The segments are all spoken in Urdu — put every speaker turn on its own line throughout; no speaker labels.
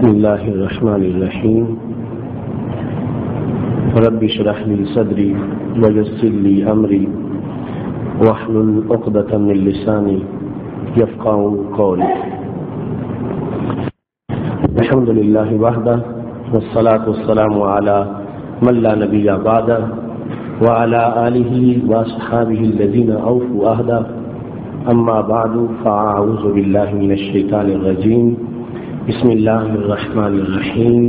بسم الله الرحمن الرحيم رب اشرح لي صدري ويسر لي أمري واحلل عقدة من لساني يفقهوا قولي. الحمد لله وحده والصلاة والسلام على من لا نبي بعده وعلى آله وأصحابه الذين أوفوا عهده. أما بعد فأعوذ بالله من الشيطان الرجيم. بسم اللہ الرحمن الرحیم.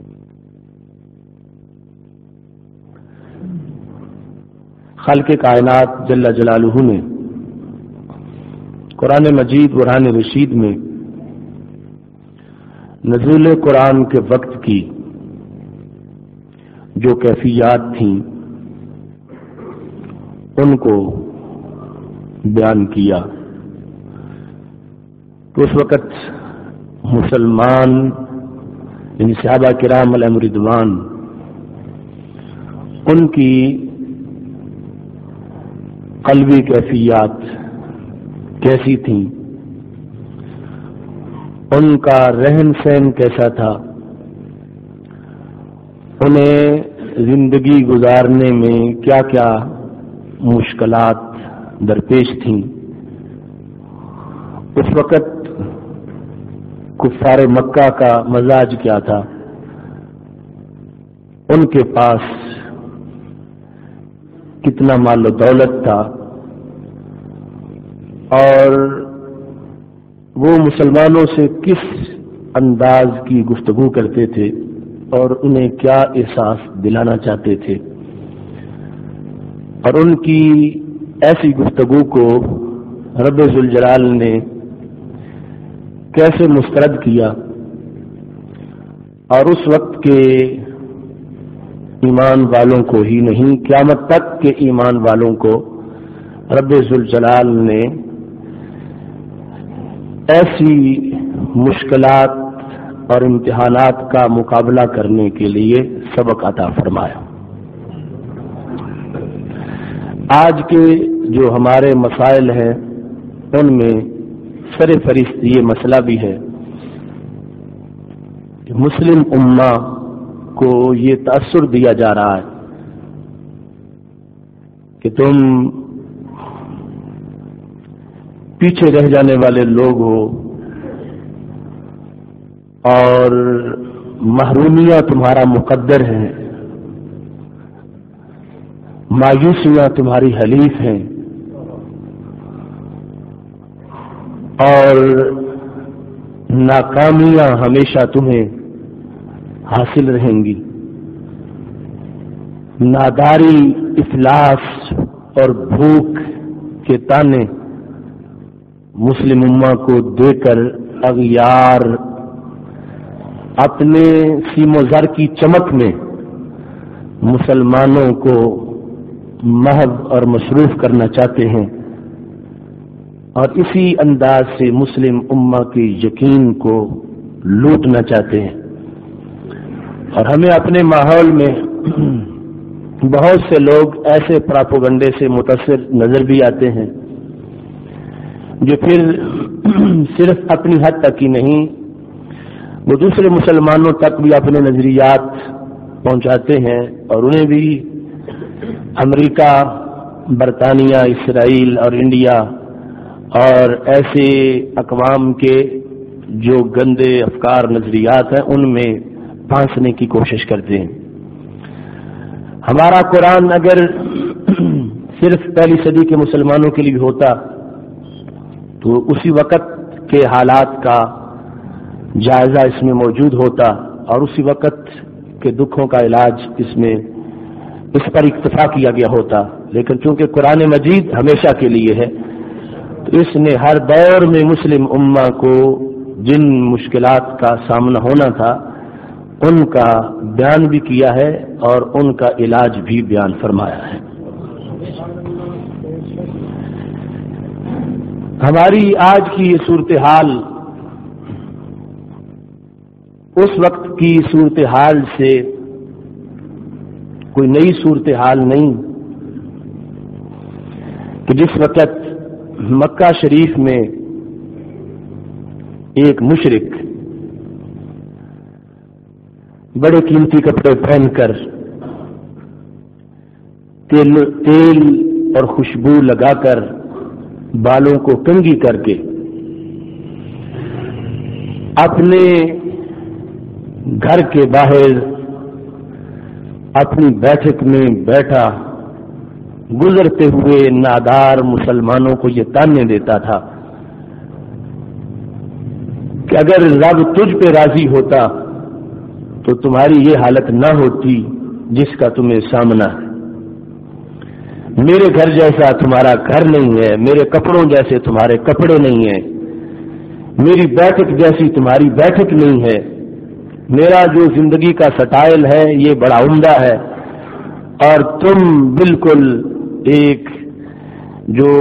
خالق کائنات جل جلالہ نے قرآن مجید برہان رشید میں نزول قرآن کے وقت کی جو کیفیات تھیں ان کو بیان کیا تو اس وقت مسلمان یعنی صحابہ کرام علیہم رضوان ان کی قلبی کیفیات کیسی تھیں، ان کا رہن سہن کیسا تھا، انہیں زندگی گزارنے میں کیا کیا مشکلات درپیش تھیں، اس وقت کفار مکہ کا مزاج کیا تھا، ان کے پاس کتنا مال و دولت تھا، اور وہ مسلمانوں سے کس انداز کی گفتگو کرتے تھے اور انہیں کیا احساس دلانا چاہتے تھے، اور ان کی ایسی گفتگو کو رب ذوالجلال نے کیسے مسترد کیا، اور اس وقت کے ایمان والوں کو ہی نہیں قیامت تک کے ایمان والوں کو رب ذوالجلال نے ایسی مشکلات اور امتحانات کا مقابلہ کرنے کے لیے سبق عطا فرمایا. آج کے جو ہمارے مسائل ہیں ان میں سر فہرست یہ مسئلہ بھی ہے کہ مسلم امہ کو یہ تاثر دیا جا رہا ہے کہ تم پیچھے رہ جانے والے لوگ ہو اور محرومیاں تمہارا مقدر ہیں، مایوسیاں تمہاری حلیف ہیں، اور ناکامیاں ہمیشہ تمہیں حاصل رہیں گی. ناداری، افلاس اور بھوک کے تانے مسلم امہ کو دے کر اغیار اپنے سیم و زر کی چمک میں مسلمانوں کو محو اور مصروف کرنا چاہتے ہیں، اور اسی انداز سے مسلم امہ کے یقین کو لوٹنا چاہتے ہیں. اور ہمیں اپنے ماحول میں بہت سے لوگ ایسے پراپوگنڈے سے متاثر نظر بھی آتے ہیں جو پھر صرف اپنی حد تک ہی نہیں، وہ دوسرے مسلمانوں تک بھی اپنے نظریات پہنچاتے ہیں، اور انہیں بھی امریکہ، برطانیہ، اسرائیل اور انڈیا اور ایسے اقوام کے جو گندے افکار نظریات ہیں ان میں پھانسنے کی کوشش کرتے ہیں. ہمارا قرآن اگر صرف پہلی صدی کے مسلمانوں کے لیے ہوتا تو اسی وقت کے حالات کا جائزہ اس میں موجود ہوتا اور اسی وقت کے دکھوں کا علاج اس پر اکتفا کیا گیا ہوتا. لیکن چونکہ قرآن مجید ہمیشہ کے لیے ہے تو اس نے ہر دور میں مسلم امہ کو جن مشکلات کا سامنا ہونا تھا ان کا بیان بھی کیا ہے اور ان کا علاج بھی بیان فرمایا ہے. ہماری آج کی یہ صورتحال اس وقت کی صورتحال سے کوئی نئی صورتحال نہیں کہ جس وقت مکہ شریف میں ایک مشرک بڑے قیمتی کپڑے پہن کر، تیل اور خوشبو لگا کر، بالوں کو کنگھی کر کے اپنے گھر کے باہر اپنی بیٹھک میں بیٹھا گزرتے ہوئے نادار مسلمانوں کو یہ تانے دیتا تھا کہ اگر رب تجھ پہ راضی ہوتا تو تمہاری یہ حالت نہ ہوتی جس کا تمہیں سامنا ہے۔ میرے گھر جیسا تمہارا گھر نہیں ہے، میرے کپڑوں جیسے تمہارے کپڑے نہیں ہیں، میری بیٹھک جیسی تمہاری بیٹھک نہیں ہے، میرا جو زندگی کا سٹائل ہے یہ بڑا عمدہ ہے، اور تم بالکل ایک جو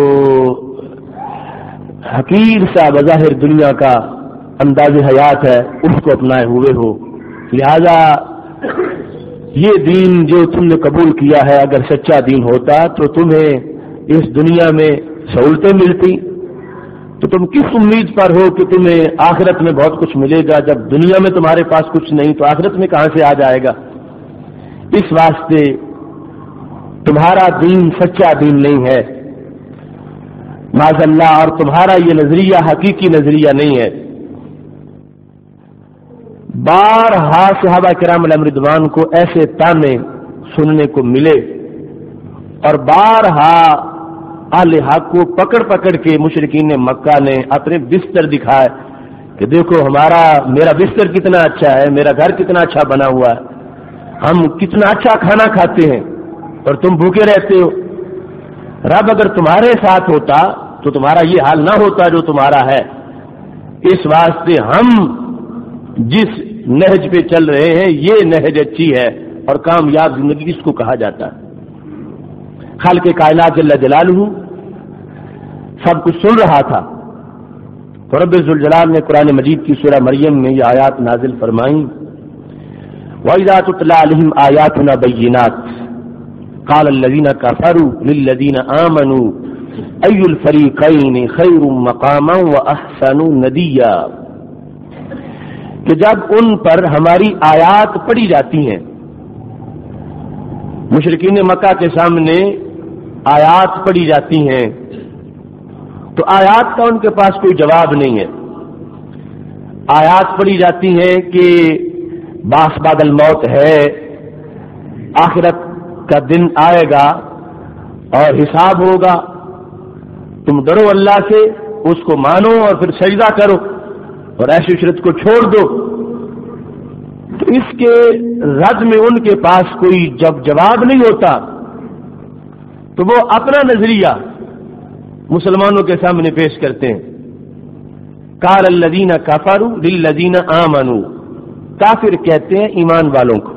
حقیر سا بظاہر دنیا کا انداز حیات ہے اس کو اپنائے ہوئے ہو، لہذا یہ دین جو تم نے قبول کیا ہے اگر سچا دین ہوتا تو تمہیں اس دنیا میں سہولتیں ملتی، تو تم کس امید پر ہو کہ تمہیں آخرت میں بہت کچھ ملے گا؟ جب دنیا میں تمہارے پاس کچھ نہیں تو آخرت میں کہاں سے آ جائے گا؟ اس واسطے تمہارا دین سچا دین نہیں ہے معاذ اللہ، اور تمہارا یہ نظریہ حقیقی نظریہ نہیں ہے۔ بارہا صحابہ کرام علیہم رضوان کو ایسے تانے سننے کو ملے، اور بارہا اہل حق کو پکڑ پکڑ کے مشرکین مکہ نے اپنے بستر دکھائے کہ دیکھو میرا بستر کتنا اچھا ہے، میرا گھر کتنا اچھا بنا ہوا ہے، ہم کتنا اچھا کھانا کھاتے ہیں اور تم بھوکے رہتے ہو۔ رب اگر تمہارے ساتھ ہوتا تو تمہارا یہ حال نہ ہوتا جو تمہارا ہے۔ اس واسطے ہم جس نہج پہ چل رہے ہیں یہ نہج اچھی ہے، اور کامیاب زندگی اس کو کہا جاتا ہے۔ خالق کائنات جل جلالہ سب کچھ سن رہا تھا، تو رب ذوالجلال نے قرآن مجید کی سورہ مریم میں یہ آیات نازل فرمائیں، وَإِذَا تُتْلَىٰ عَلَيْهِمْ آيَاتُنَا بَيِّنَاتٍ قَالَ الَّذِينَ كَفَرُوا لِلَّذِينَ آمَنُوا أَيُّ الْفَرِيقَيْنِ خَيْرٌ مَّقَامًا وَأَحْسَنُ نَدِيًّا، کہ جب ان پر ہماری آیات پڑھی جاتی ہیں، مشرکین مکہ کے سامنے آیات پڑھی جاتی ہیں تو آیات کا ان کے پاس کوئی جواب نہیں ہے۔ آیات پڑھی جاتی ہیں کہ باس بعد الموت ہے، آخرت کا دن آئے گا اور حساب ہوگا، تم ڈرو اللہ سے، اس کو مانو اور پھر سجدہ کرو اور ایسی عشرت کو چھوڑ دو۔ تو اس کے رد میں ان کے پاس کوئی جب جواب نہیں ہوتا تو وہ اپنا نظریہ مسلمانوں کے سامنے پیش کرتے ہیں۔ قال الذین کفروا للذین آمنوا، کافر کہتے ہیں ایمان والوں کو،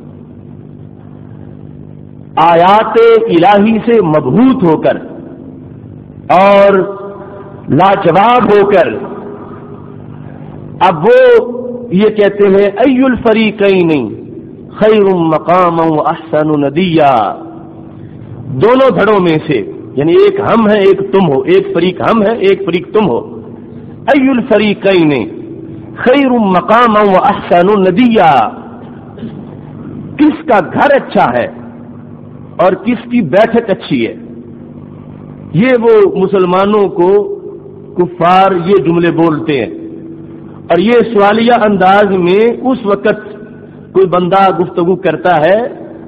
آیات الہی سے مبہوت ہو کر اور لاجواب ہو کر اب وہ یہ کہتے ہیں ای الفریقین خیر مقاما واحسن ندیا، دونوں دھڑوں میں سے، یعنی ایک ہم ہیں ایک تم ہو، ایک فریق ہم ہے ایک فریق تم ہو، ای الفریقین خیر مقاما واحسن ندیا، کس کا گھر اچھا ہے اور کس کی بیٹھک اچھی ہے۔ یہ وہ مسلمانوں کو کفار یہ جملے بولتے ہیں، اور یہ سوالیہ انداز میں اس وقت کوئی بندہ گفتگو کرتا ہے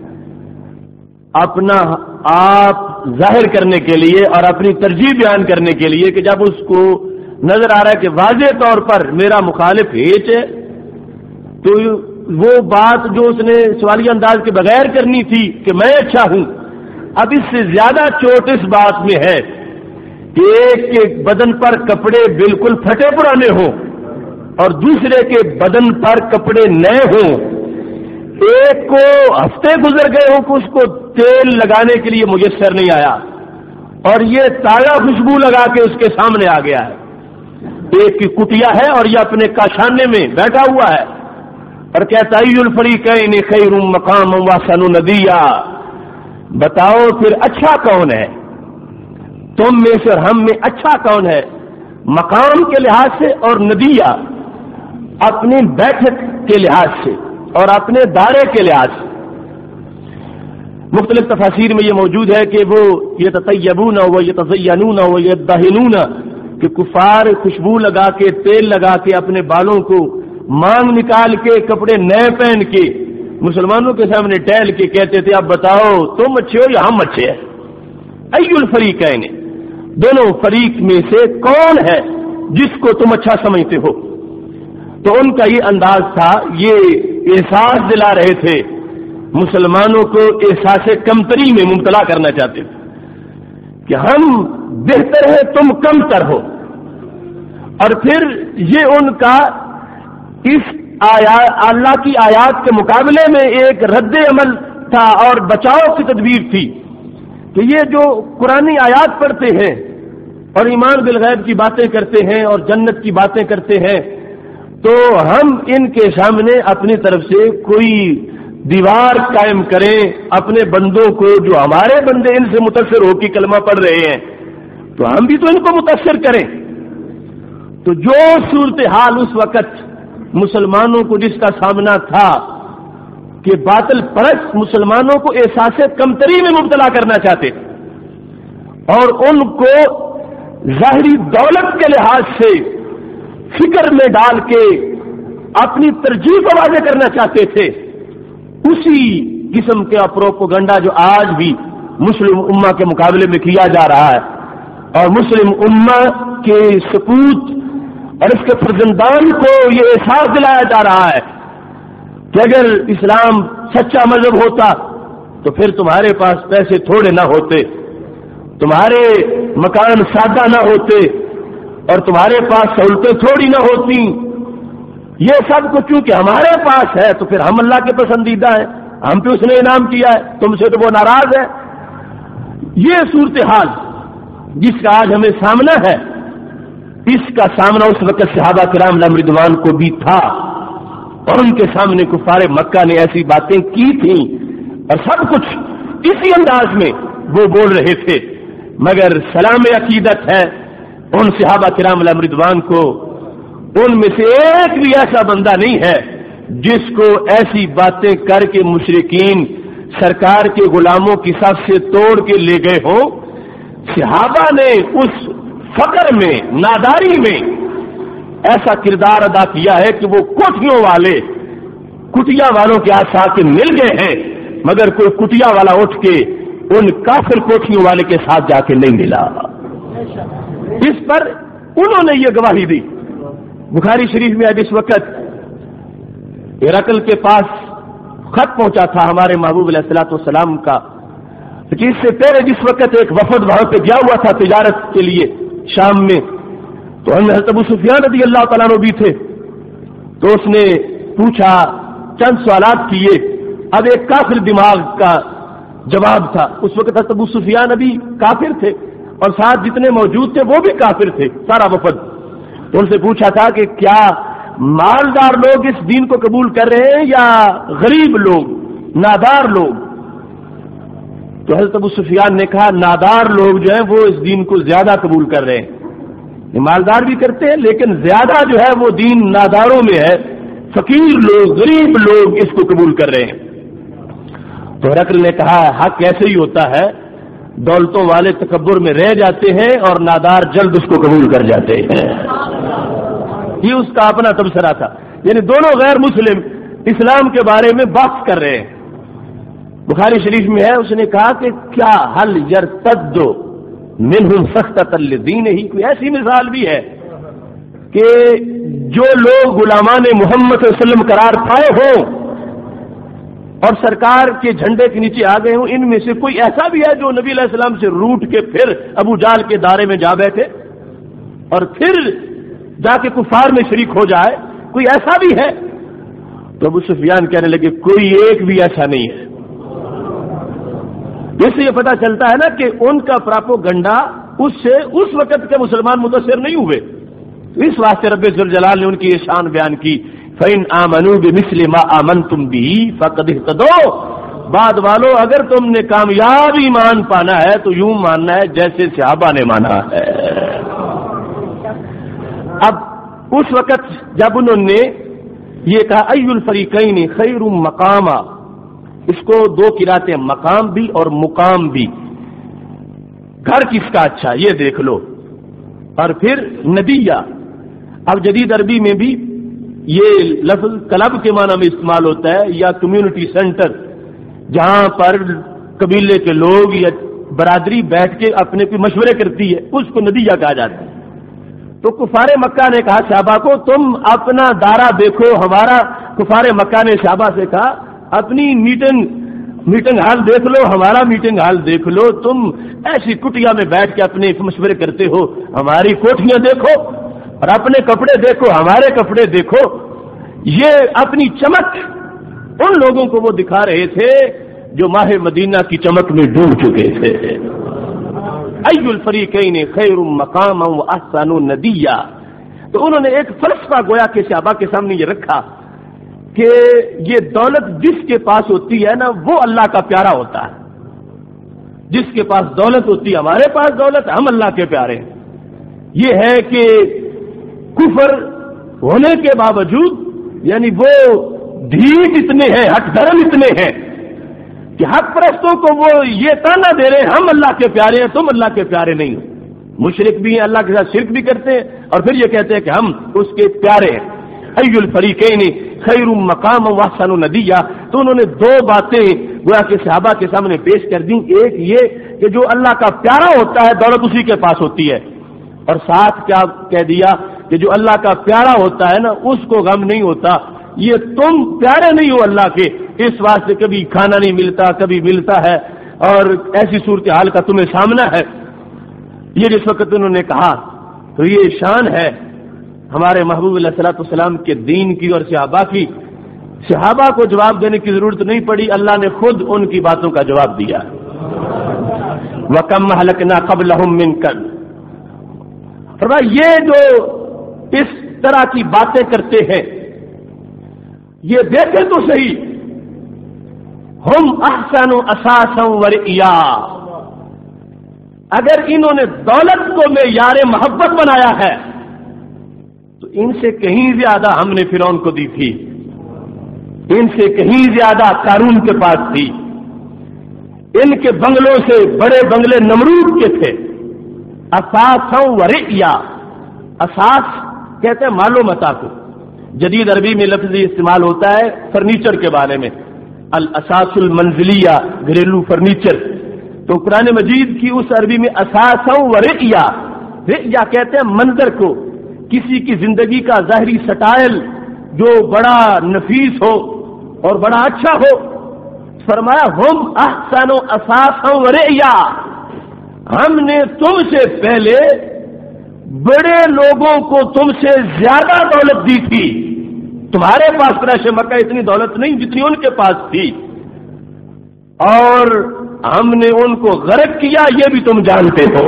اپنا آپ ظاہر کرنے کے لیے اور اپنی ترجیح بیان کرنے کے لیے کہ جب اس کو نظر آ رہا ہے کہ واضح طور پر میرا مخالف ہیچ ہے، تو وہ بات جو اس نے سوالیہ انداز کے بغیر کرنی تھی کہ میں اچھا ہوں، اب اس سے زیادہ چوٹ اس بات میں ہے کہ ایک کے بدن پر کپڑے بالکل پھٹے پرانے ہوں اور دوسرے کے بدن پر کپڑے نئے ہوں، ایک کو ہفتے گزر گئے ہوں کہ اس کو تیل لگانے کے لیے میسر نہیں آیا اور یہ تازہ خوشبو لگا کے اس کے سامنے آ گیا ہے، ایک کی کٹیا ہے اور یہ اپنے کاشانے میں بیٹھا ہوا ہے اور کہتا ای الفریقین خیر مقاما واحسن ندیا، بتاؤ پھر اچھا کون ہے تم میں سے اور ہم میں، اچھا کون ہے مقام کے لحاظ سے اور ندیہ اپنی بیٹھک کے لحاظ سے، اور اپنے دائرے کے لحاظ سے۔ مختلف تفاسیر میں یہ موجود ہے کہ وہ یتطیبون و یتزینون و یدہنون، کہ کفار خوشبو لگا کے، تیل لگا کے، اپنے بالوں کو مانگ نکال کے، کپڑے نئے پہن کے مسلمانوں کے سامنے ٹہل کے کہتے تھے اب بتاؤ تم اچھے ہو یا ہم اچھے ہیں، ای الفریقین، دونوں فریق میں سے کون ہے جس کو تم اچھا سمجھتے ہو۔ تو ان کا یہ انداز تھا، یہ احساس دلا رہے تھے مسلمانوں کو، احساس کمتری میں مبتلا کرنا چاہتے تھے کہ ہم بہتر ہے تم کمتر ہو۔ اور پھر یہ ان کا اس اللہ کی آیات کے مقابلے میں ایک رد عمل تھا اور بچاؤ کی تدبیر تھی کہ یہ جو قرآنی آیات پڑھتے ہیں اور ایمان بالغیب کی باتیں کرتے ہیں اور جنت کی باتیں کرتے ہیں، تو ہم ان کے سامنے اپنی طرف سے کوئی دیوار قائم کریں اپنے بندوں کو، جو ہمارے بندے ان سے متاثر ہو کے کلمہ پڑھ رہے ہیں تو ہم بھی تو ان کو متاثر کریں۔ تو جو صورتحال اس وقت مسلمانوں کو جس کا سامنا تھا کہ باطل پرست مسلمانوں کو احساس کمتری میں مبتلا کرنا چاہتے اور ان کو ظاہری دولت کے لحاظ سے فکر میں ڈال کے اپنی ترجیح کو واضح کرنا چاہتے تھے، اسی قسم کا پروپیگنڈا جو آج بھی مسلم امہ کے مقابلے میں کیا جا رہا ہے، اور مسلم امہ کے سکوت اور اس کے فرزندان کو یہ احساس دلایا جا رہا ہے کہ اگر اسلام سچا مذہب ہوتا تو پھر تمہارے پاس پیسے تھوڑے نہ ہوتے، تمہارے مکان سادہ نہ ہوتے اور تمہارے پاس سہولتیں تھوڑی نہ ہوتی۔ یہ سب کچھ چونکہ ہمارے پاس ہے تو پھر ہم اللہ کے پسندیدہ ہیں، ہم پہ اس نے انعام کیا ہے، تم سے تو وہ ناراض ہے۔ یہ صورتحال جس کا آج ہمیں سامنا ہے، اس کا سامنا اس وقت صحابہ کرام علیہم رضوان کو بھی تھا، اور ان کے سامنے کفار مکہ نے ایسی باتیں کی تھیں اور سب کچھ اسی انداز میں وہ بول رہے تھے، مگر سلام عقیدت ہے ان صحابہ کرام علیہم رضوان کو، ان میں سے ایک بھی ایسا بندہ نہیں ہے جس کو ایسی باتیں کر کے مشرکین سرکار کے غلاموں کی صف سے توڑ کے لے گئے ہوں۔ صحابہ نے اس فقر میں، ناداری میں ایسا کردار ادا کیا ہے کہ وہ کوٹھیوں والے کٹیا والوں کے آس آ کے مل گئے ہیں، مگر کوئی کٹیا والا اٹھ کے ان کافر کوٹھیوں والے کے ساتھ جا کے نہیں ملا۔ اس پر انہوں نے یہ گواہی دی۔ بخاری شریف میں اب اس وقت ہرقل کے پاس خط پہنچا تھا ہمارے محبوب علیہ الصلوۃ والسلام کا، کہ اس سے پہلے جس وقت ایک وفد وہاں پہ گیا ہوا تھا تجارت کے لیے شام میں، تو حضرت ابو سفیان رضی اللہ تعالیٰ عنہ بھی تھے، تو اس نے پوچھا، چند سوالات کیے۔ اب ایک کافر دماغ کا جواب تھا، اس وقت حضرت ابو سفیان ابھی کافر تھے اور ساتھ جتنے موجود تھے وہ بھی کافر تھے، سارا وفد۔ تو ان سے پوچھا تھا کہ کیا مالدار لوگ اس دین کو قبول کر رہے ہیں یا غریب لوگ، نادار لوگ؟ تو حضرت ابو سفیان نے کہا نادار لوگ جو ہیں وہ اس دین کو زیادہ قبول کر رہے ہیں، مالدار بھی کرتے ہیں لیکن زیادہ جو ہے وہ دین ناداروں میں ہے، فقیر لوگ، غریب لوگ اس کو قبول کر رہے ہیں۔ تو ہرقل نے کہا حق ایسے ہی ہوتا ہے، دولتوں والے تکبر میں رہ جاتے ہیں اور نادار جلد اس کو قبول کر جاتے ہیں۔ یہ اس کا اپنا تبصرہ تھا، یعنی دونوں غیر مسلم اسلام کے بارے میں بحث کر رہے ہیں۔ بخاری شریف میں ہے، اس نے کہا کہ کیا حل یرتد منہم سخطۃ لدینہ، کوئی ایسی مثال بھی ہے کہ جو لوگ غلامان محمد صلی اللہ علیہ وسلم قرار پائے ہوں اور سرکار کے جھنڈے کے نیچے آ گئے ہوں، ان میں سے کوئی ایسا بھی ہے جو نبی علیہ السلام سے روٹ کے پھر ابو جہل کے دائرے میں جا بیٹھے اور پھر جا کے کفار میں شریک ہو جائے؟ کوئی ایسا بھی ہے؟ تو ابو سفیان کہنے لگے کوئی ایک بھی ایسا نہیں ہے۔ اس سے یہ پتہ چلتا ہے نا کہ ان کا پراپوگنڈا اس سے اس وقت کے مسلمان متاثر نہیں ہوئے۔ اس واسطے رب ذوالجلال نے ان کی یہ شان بیان کی، فَإِنْ آمَنُوا بِمِثْلِ مَا آمَنْتُمْ بِهِ فَقَدِ اهْتَدَوْا، بعد والو اگر تم نے کامیاب ایمان پانا ہے تو یوں ماننا ہے جیسے صحابہ نے مانا ہے۔ اب اس وقت جب انہوں نے یہ کہا ای الفریقین خیر مقاما، اس کو دو قراتیں مقام بھی اور مقام بھی، گھر کس کا اچھا یہ دیکھ لو. اور پھر ندیہ، اب جدید عربی میں بھی یہ لفظ کلب کے معنی میں استعمال ہوتا ہے، یا کمیونٹی سینٹر، جہاں پر قبیلے کے لوگ یا برادری بیٹھ کے اپنے کوئی مشورے کرتی ہے، اس کو ندیہ کہا جاتا ہے. تو کفار مکہ نے کہا صحابہ کو تم اپنا دائرہ دیکھو ہمارا. کفار مکہ نے صحابہ سے کہا اپنی میٹنگ ہال دیکھ لو، ہمارا میٹنگ ہال دیکھ لو. تم ایسی کٹیا میں بیٹھ کے اپنے مشورے کرتے ہو، ہماری کوٹھیاں دیکھو اور اپنے کپڑے دیکھو، ہمارے کپڑے دیکھو. یہ اپنی چمک ان لوگوں کو وہ دکھا رہے تھے جو ماہ مدینہ کی چمک میں ڈوب چکے تھے. ای الفریقین خیر مقاما واحسن ندیا. تو انہوں نے ایک فلسفہ گویا کہ صحابہ کے سامنے یہ رکھا کہ یہ دولت جس کے پاس ہوتی ہے نا وہ اللہ کا پیارا ہوتا ہے. جس کے پاس دولت ہوتی ہے، ہمارے پاس دولت، ہم اللہ کے پیارے ہیں. یہ ہے کہ کفر ہونے کے باوجود یعنی وہ ڈھیٹ اتنے ہیں، حق دھرم اتنے ہیں کہ حق پرستوں کو وہ یہ تانا دے رہے ہیں ہم اللہ کے پیارے ہیں، تم اللہ کے پیارے نہیں ہو. مشرک بھی ہیں، اللہ کے ساتھ شرک بھی کرتے ہیں اور پھر یہ کہتے ہیں کہ ہم اس کے پیارے ہیں. ای الفریقین خیر مقاما واحسن ندیا. تو انہوں نے دو باتیں گویا کہ صحابہ کے سامنے پیش کر دیں. ایک یہ کہ جو اللہ کا پیارا ہوتا ہے دولت اسی کے پاس ہوتی ہے، اور ساتھ کیا کہہ دیا کہ جو اللہ کا پیارا ہوتا ہے نا اس کو غم نہیں ہوتا. یہ تم پیارے نہیں ہو اللہ کے، اس واسطے کبھی کھانا نہیں ملتا، کبھی ملتا ہے، اور ایسی صورتحال کا تمہیں سامنا ہے. یہ جس وقت انہوں نے کہا تو یہ شان ہے ہمارے محبوب علیہ الصلوۃ والسلام کے دین کی اور صحابہ کی. صحابہ کو جواب دینے کی ضرورت نہیں پڑی، اللہ نے خود ان کی باتوں کا جواب دیا. وَكَمْ أَهْلَكْنَا قَبْلَهُمْ مِنْ قَرْنٍ. فرمایا یہ جو اس طرح کی باتیں کرتے ہیں یہ دیکھیں تو صحیح، ہم احسن اساسا ورئیا. اگر انہوں نے دولت کو معیار محبت بنایا ہے تو ان سے کہیں زیادہ ہم نے فرعون کو دی تھی، ان سے کہیں زیادہ قارون کے پاس تھی، ان کے بنگلوں سے بڑے بنگلے نمرود کے تھے. اساسا ورئیا، اساس کہتے ہیں مال و متاع کو. جدید عربی میں لفظ استعمال ہوتا ہے فرنیچر کے بارے میں، الاساس المنزلیہ، گھریلو فرنیچر. تو قرآن مجید کی اس عربی میں اساسا ورئیا، رئیا کہتے ہیں منظر کو، کسی کی زندگی کا ظاہری سٹائل جو بڑا نفیس ہو اور بڑا اچھا ہو. فرمایا ہم احسن اساسا ورئیا، ہم نے تم سے پہلے بڑے لوگوں کو تم سے زیادہ دولت دی تھی. تمہارے پاس قریش مکہ اتنی دولت نہیں جتنی ان کے پاس تھی، اور ہم نے ان کو غرق کیا یہ بھی تم جانتے ہو.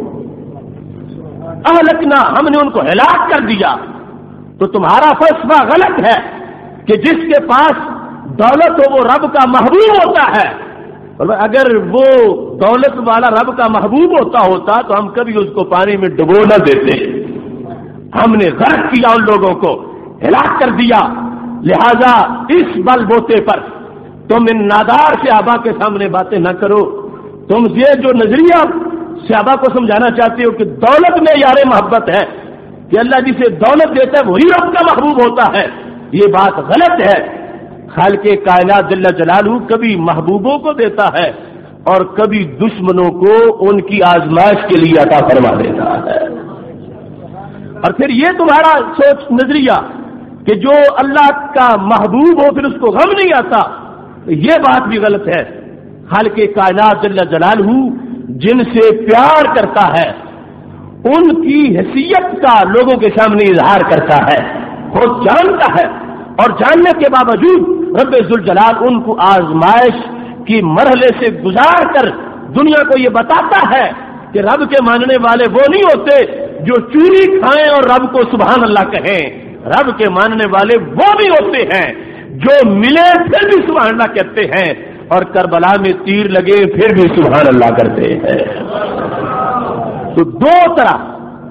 اہلکنا، ہم نے ان کو ہلاک کر دیا. تو تمہارا فلسفہ غلط ہے کہ جس کے پاس دولت ہو وہ رب کا محبوب ہوتا ہے. اگر وہ دولت والا رب کا محبوب ہوتا تو ہم کبھی اس کو پانی میں ڈبو نہ دیتے. ہم نے غرق کیا، ان لوگوں کو ہلاک کر دیا. لہذا اس بل بوتے پر تم ان نادار صحابہ کے سامنے باتیں نہ کرو. تم یہ جو نظریہ صحابہ کو سمجھانا چاہتے ہو کہ دولت میں یار محبت ہے، کہ اللہ جسے دولت دیتا ہے وہی رب کا محبوب ہوتا ہے، یہ بات غلط ہے. خالق کائنات جل جلالہ کبھی محبوبوں کو دیتا ہے اور کبھی دشمنوں کو ان کی آزمائش کے لیے عطا فرما دیتا ہے. اور پھر یہ تمہارا سوچ نظریہ کہ جو اللہ کا محبوب ہو پھر اس کو غم نہیں آتا، یہ بات بھی غلط ہے. خالق کائنات جل جلالہ جن سے پیار کرتا ہے ان کی حیثیت کا لوگوں کے سامنے اظہار کرتا ہے، خود جانتا ہے، اور جاننے کے باوجود رب ذوالجلال ان کو آزمائش کی مرحلے سے گزار کر دنیا کو یہ بتاتا ہے کہ رب کے ماننے والے وہ نہیں ہوتے جو چوری کھائیں اور رب کو سبحان اللہ کہیں. رب کے ماننے والے وہ بھی ہوتے ہیں جو ملے پھر بھی سبحان اللہ کہتے ہیں، اور کربلا میں تیر لگے پھر بھی سبحان اللہ کرتے ہیں. تو دو طرح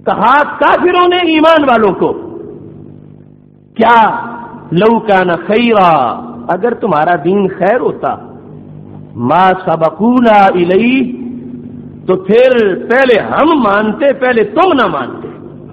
کہا کافروں نے ایمان والوں کو، کیا لو کان خیرا، اگر تمہارا دین خیر ہوتا، ما سبقونا الیہ، تو پھر پہلے ہم مانتے، پہلے تم نہ مانتے۔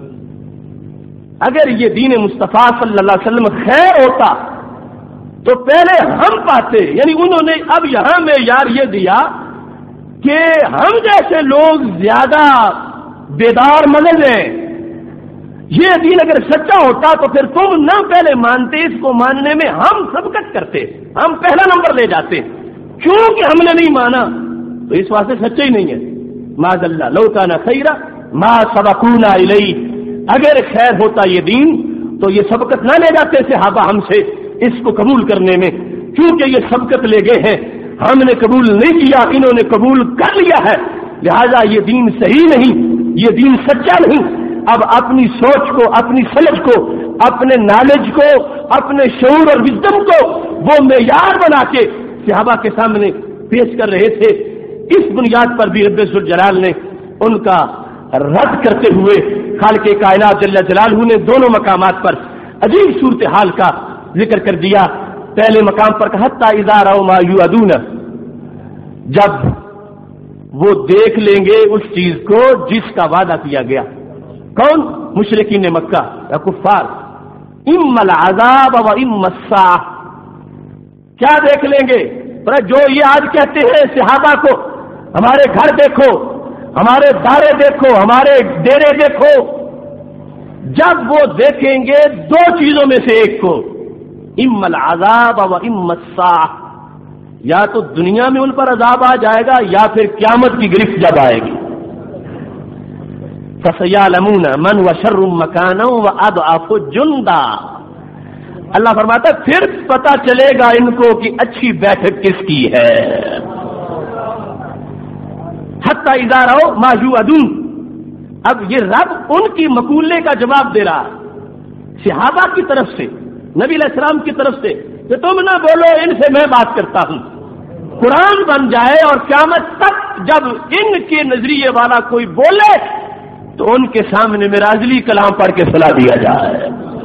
اگر یہ دین مصطفیٰ صلی اللہ علیہ وسلم خیر ہوتا تو پہلے ہم پاتے۔ یعنی انہوں نے اب یہاں میں یار یہ دیا کہ ہم جیسے لوگ زیادہ بیدار مغز ہیں، یہ دین اگر سچا ہوتا تو پھر تم نہ پہلے مانتے، اس کو ماننے میں ہم سبقت کرتے، ہم پہلا نمبر لے جاتے، کیونکہ ہم نے نہیں مانا تو اس واسطے سچا ہی نہیں ہے۔ معاذ اللہ، لو کان خیرا ما سبقونا الیہ، اگر خیر ہوتا یہ دین تو یہ سبقت نہ لے جاتے صحابہ ہم سے اس کو قبول کرنے میں، کیونکہ یہ سبقت لے گئے ہیں، ہم نے قبول نہیں کیا، انہوں نے قبول کر لیا ہے، لہذا یہ دین صحیح نہیں، یہ دین سچا نہیں۔ اب اپنی سوچ کو، اپنی سمجھ کو، اپنے نالج کو، اپنے شعور اور وزڈم کو وہ معیار بنا کے صحابہ کے سامنے پیش کر رہے تھے۔ اس بنیاد پر بھی رب ذوالجلال نے ان کا رد کرتے ہوئے خالق کائنات جل جلالہ نے دونوں مقامات پر عجیب صورتحال کا ذکر کر دیا۔ پہلے مقام پر کہا حتی اذا رأوا ما یوعدون، جب وہ دیکھ لیں گے اس چیز کو جس کا وعدہ کیا گیا۔ کون؟ مشرکین مکہ یا کفار۔ اما العذاب و اما الساعہ، کیا دیکھ لیں گے؟ جو یہ آج کہتے ہیں صحابہ کو ہمارے گھر دیکھو، ہمارے دارے دیکھو، ہمارے ڈیرے دیکھو، جب وہ دیکھیں گے دو چیزوں میں سے ایک کو، اما العذاب و اما الساعہ، یا تو دنیا میں ان پر عذاب آ جائے گا یا پھر قیامت کی گرفت جب آئے گی۔ فَسَيَعْلَمُونَ مَنْ هُوَ شَرٌّ مَكَانًا وَأَضْعَفُ جُنْدًا، اللہ فرماتا ہے پھر پتہ چلے گا ان کو کہ اچھی بیٹھک کس کی ہے۔ حتی اذا رأوا ما یوعدون، اب یہ رب ان کی مقولے کا جواب دے رہا ہے صحابہ کی طرف سے، نبی علیہ السلام کی طرف سے، کہ تم نہ بولو، ان سے میں بات کرتا ہوں۔ قرآن بن جائے اور قیامت تک جب ان کے نظریے والا کوئی بولے تو ان کے سامنے میرازلی کلام پڑھ کے سلا دیا جائے۔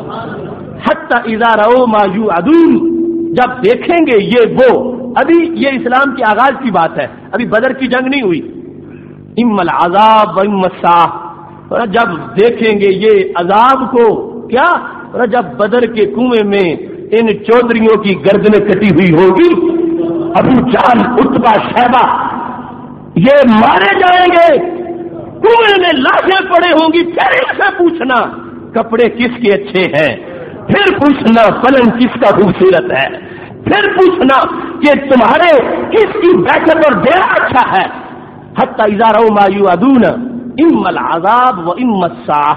حتی اذا رأوا ما یوعدون، جب دیکھیں گے یہ وہ، ابھی یہ اسلام کے آغاز کی بات ہے، ابھی بدر کی جنگ نہیں ہوئی۔ اما العذاب و اما الساعہ، جب دیکھیں گے یہ عذاب کو، کیا؟ جب بدر کے کنویں میں ان چودھریوں کی گردنیں کٹی ہوئی ہوگی، ابو جہل، عتبہ، شیبہ، یہ مارے جائیں گے، کنویں میں لاشیں پڑے ہوں گی، پھر ان سے پوچھنا کپڑے کس کے اچھے ہیں، پھر پوچھنا پلنگ کس کا خوبصورت ہے، پھر پوچھنا کہ تمہارے کس کی بیٹھک اور ڈیرا اچھا ہے۔ حتی اذا رأوا ما یوعدون اما العذاب و اما الساعہ،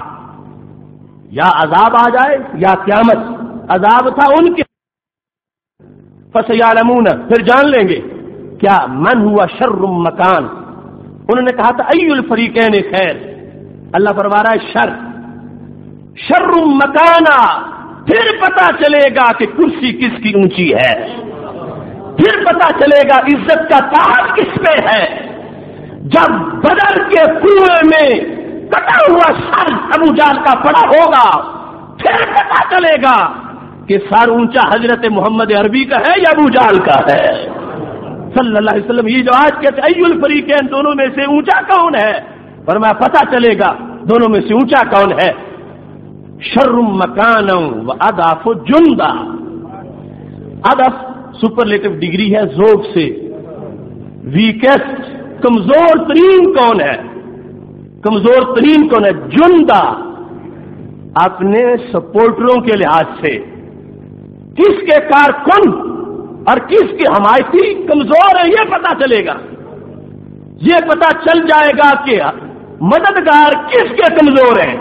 یا عذاب آ جائے یا قیامت۔ عذاب تھا ان کے، فسیعلمون، پھر جان لیں گے کیا، من ہوا شر مکان، انہوں نے کہا تھا ای الفریقین خیر، اللہ فرما رہا ہے شر مکانا، پھر پتا چلے گا کہ کرسی کس کی اونچی ہے، پھر پتا چلے گا عزت کا تاج کس پہ ہے۔ جب بدر کے کنویں میں کٹا ہوا سر ابو جہل کا پڑا ہوگا، پھر پتا چلے گا کہ سر اونچا حضرت محمد عربی کا ہے یا ابو جہل کا ہے صلی اللہ علیہ وسلم۔ یہ جو آج کہتے ای الفریقین، دونوں میں سے اونچا کون ہے، فرمایا پتا چلے گا دونوں میں سے اونچا کون ہے۔ شر مکانا و اضعف جندا، اضعف سپرلیٹو ڈگری ہے ذوق سے، ویکسٹ، کمزور ترین کون ہے، کمزور ترین کون ہے، جندا، اپنے سپورٹروں کے لحاظ سے کس کے کارکن اور کس کے حمایتی کمزور ہے، یہ پتا چلے گا، یہ پتا چل جائے گا کہ مددگار کس کے کمزور ہیں۔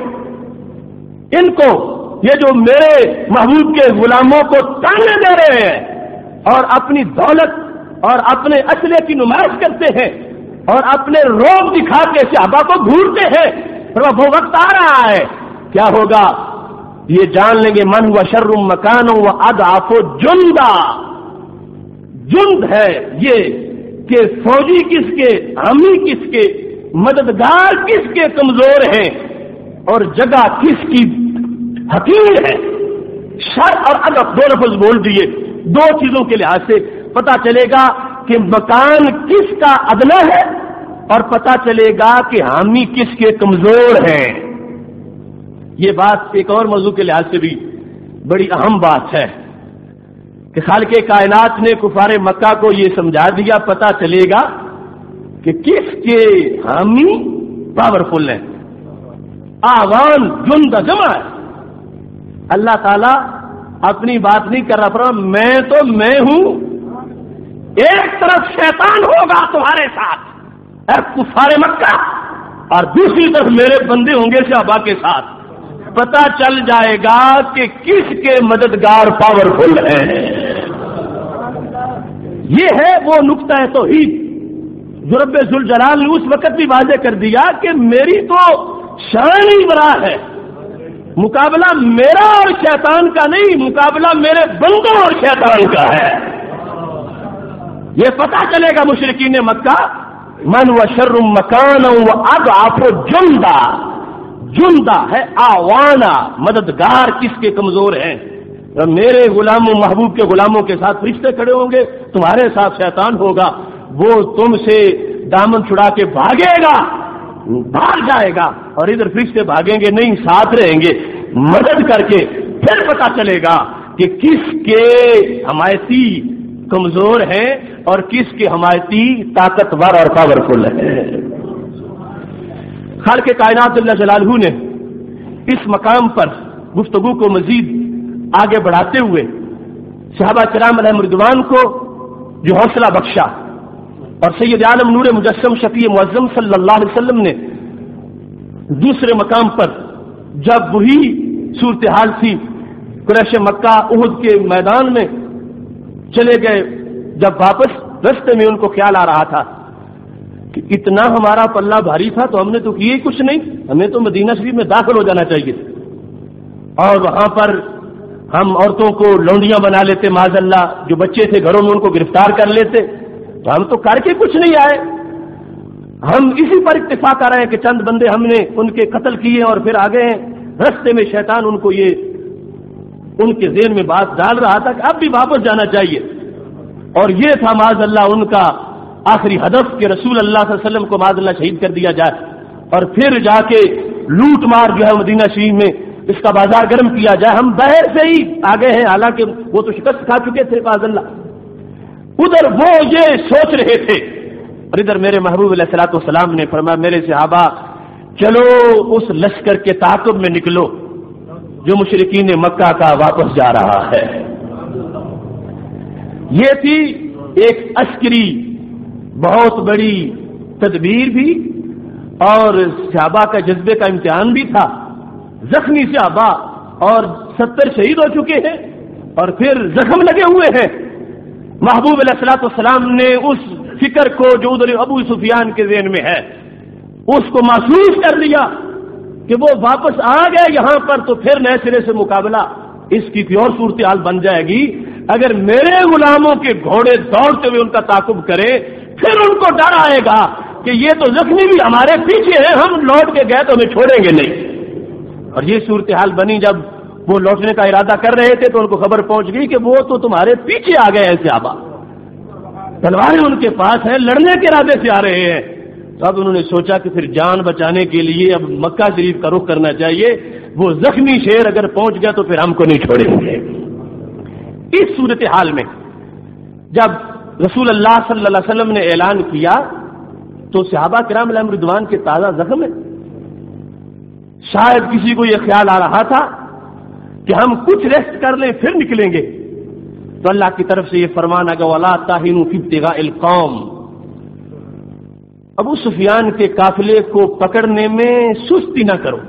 ان کو، یہ جو میرے محبوب کے غلاموں کو تانے دے رہے ہیں اور اپنی دولت اور اپنے اسلحے کی نمائش کرتے ہیں اور اپنے روب دکھا کے صحابہ کو گھورتے ہیں، وہ وقت آ رہا ہے، کیا ہوگا یہ جان لیں گے، من ہوا شر مکان و اضعف جندا، جند ہے یہ کہ فوجی کس کے، حامی کس کے، مددگار کس کے کمزور ہیں، اور جگہ کس کی حقیر ہے. شر اور ادب دو لفظ بول دیے. دو چیزوں کے لحاظ سے پتا چلے گا کہ مکان کس کا ادنا ہے اور پتا چلے گا کہ حامی کس کے کمزور ہیں. یہ بات ایک اور موضوع کے لحاظ سے بھی بڑی اہم بات ہے کہ خالق کائنات نے کفار مکہ کو یہ سمجھا دیا، پتا چلے گا کہ کس کے حامی پاورفل ہیں. آوان جند جمع ہے. اللہ تعالیٰ اپنی بات نہیں کر رہا، پر میں تو میں ہوں. ایک طرف شیطان ہوگا تمہارے ساتھ اے کفار مکہ، اور دوسری طرف میرے بندے ہوں گے صحابہ کے ساتھ. پتا چل جائے گا کہ کس کے مددگار پاورفل ہیں. یہ ہے وہ نقطہ توحید جو رب ذوالجلال نے اس وقت بھی واضح کر دیا کہ میری تو شان ہی بڑا ہے. مقابلہ میرا اور شیطان کا نہیں، مقابلہ میرے بندوں اور شیطان کا ہے. یہ پتا چلے گا مشرکین مکہ من و شر مکان و اضعف جندا. جندا ہے آوانا، مددگار کس کے کمزور ہیں. میرے غلاموں محبوب کے غلاموں کے ساتھ فرشتے کھڑے ہوں گے، تمہارے ساتھ شیطان ہوگا. وہ تم سے دامن چھڑا کے بھاگے گا، بھاگ جائے گا، اور ادھر فرشتے بھاگیں گے نہیں، ساتھ رہیں گے مدد کر کے. پھر پتا چلے گا کہ کس کے حمایتی کمزور ہیں اور کس کے حمایتی طاقتور اور پاورفل ہیں. خالق کائنات جل جلالہ نے اس مقام پر گفتگو کو مزید آگے بڑھاتے ہوئے صحابہ کرام علیہم رضوان کو جو حوصلہ بخشا، اور سید عالم نور مجسم شفیع معظم صلی اللہ علیہ وسلم نے دوسرے مقام پر جب وہی صورتحال تھی قریش مکہ احد کے میدان میں چلے گئے، جب واپس رستے میں ان کو خیال آ رہا تھا کہ اتنا ہمارا پلہ بھاری تھا تو ہم نے تو کیے کچھ نہیں، ہمیں تو مدینہ شریف میں داخل ہو جانا چاہیے، اور وہاں پر ہم عورتوں کو لونڈیاں بنا لیتے، معاذ اللہ جو بچے تھے گھروں میں ان کو گرفتار کر لیتے. تو ہم تو کر کے کچھ نہیں آئے. ہم اسی پر اتفاق کر رہے ہیں کہ چند بندے ہم نے ان کے قتل کیے اور پھر آگے ہیں. رستے میں شیطان ان کو یہ ان کے ذہن میں بات ڈال رہا تھا کہ اب بھی واپس جانا چاہیے، اور یہ تھا معاذ اللہ ان کا آخری ہدف کہ رسول اللہ صلی اللہ علیہ وسلم کو معاذ اللہ شہید کر دیا جائے، اور پھر جا کے لوٹ مار جو ہے مدینہ شریف میں اس کا بازار گرم کیا جائے. ہم بہر سے ہی آگے ہیں، حالانکہ وہ تو شکست کھا چکے تھے معاذ اللہ. ادھر وہ یہ سوچ رہے تھے، اور ادھر میرے محبوب علیہ الصلوۃ والسلام نے فرمایا میرے صحابہ چلو اس لشکر کے تعاقب میں نکلو جو مشرکین مکہ کا واپس جا رہا ہے. یہ تھی ایک عسکری بہت بڑی تدبیر بھی، اور صحابہ کا جذبے کا امتحان بھی تھا. زخمی صحابہ اور 70 شہید ہو چکے ہیں اور پھر زخم لگے ہوئے ہیں. محبوب علیہ الصلوۃ والسلام نے اس فکر کو جو ادھر ابو سفیان کے ذہن میں ہے اس کو محسوس کر لیا کہ وہ واپس آ گئے یہاں پر، تو پھر نئے سرے سے مقابلہ اس کی کوئی اور صورتحال بن جائے گی. اگر میرے غلاموں کے گھوڑے دوڑتے ہوئے ان کا تعاقب کرے پھر ان کو ڈر آئے گا کہ یہ تو زخمی بھی ہمارے پیچھے ہیں، ہم لوٹ کے گئے تو ہمیں چھوڑیں گے نہیں. اور یہ صورتحال بنی جب وہ لوٹنے کا ارادہ کر رہے تھے تو ان کو خبر پہنچ گئی کہ وہ تو تمہارے پیچھے آ گئے ہیں صحابہ، تلواریں ان کے پاس ہیں، لڑنے کے ارادے سے آ رہے ہیں. تو اب انہوں نے سوچا کہ پھر جان بچانے کے لیے اب مکہ شریف کا رخ کرنا چاہیے. وہ زخمی شیر اگر پہنچ گیا تو پھر ہم کو نہیں چھوڑیں گے. اس صورتحال میں جب رسول اللہ صلی اللہ علیہ وسلم نے اعلان کیا تو صحابہ کرام علیہم رضوان کے تازہ زخم ہے. شاید کسی کو یہ خیال آ رہا تھا کہ ہم کچھ ریسٹ کر لیں پھر نکلیں گے، تو اللہ کی طرف سے یہ فرمان آگا وَلَا تَهِنُوا فِي ابْتِغَاءِ الْقَوْمِ. ابو سفیان کے قافلے کو پکڑنے میں سستی نہ کرو،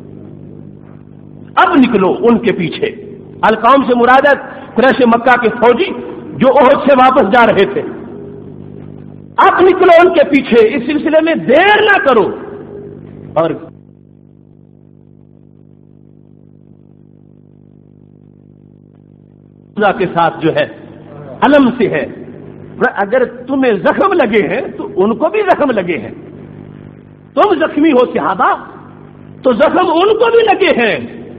اب نکلو ان کے پیچھے. القوم سے مراد ہے قریش مکہ کے فوجی جو احد سے واپس جا رہے تھے. اب نکلو ان کے پیچھے، اس سلسلے میں دیر نہ کرو. اور کے ساتھ جو ہے علم سے ہے، اگر تمہیں زخم لگے ہیں تو ان کو بھی زخم لگے ہیں. تم زخمی ہو صحابہ، تو زخم ان کو بھی لگے ہیں،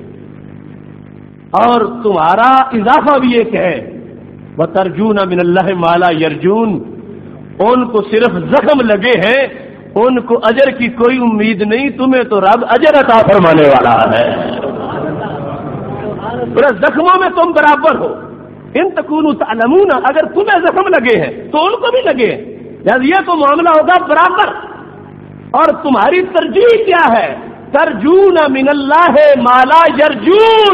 اور تمہارا اضافہ بھی ایک ہے، وَتَرْجُونَ مِنَ اللَّهِ مَا لَا يَرْجُونَ، ان کو صرف زخم لگے ہیں، ان کو اجر کی کوئی امید نہیں، تمہیں تو رب اجر عطا فرمانے والا ہے۔ زخموں میں تم برابر ہو، ان تکونوا تعلمون، اگر تمہیں زخم لگے ہیں تو ان کو بھی لگے ہیں، یعنی یہ تو معاملہ ہوگا برابر۔ اور تمہاری ترجیح کیا ہے؟ ترجون من اللہ ما لا یرجون،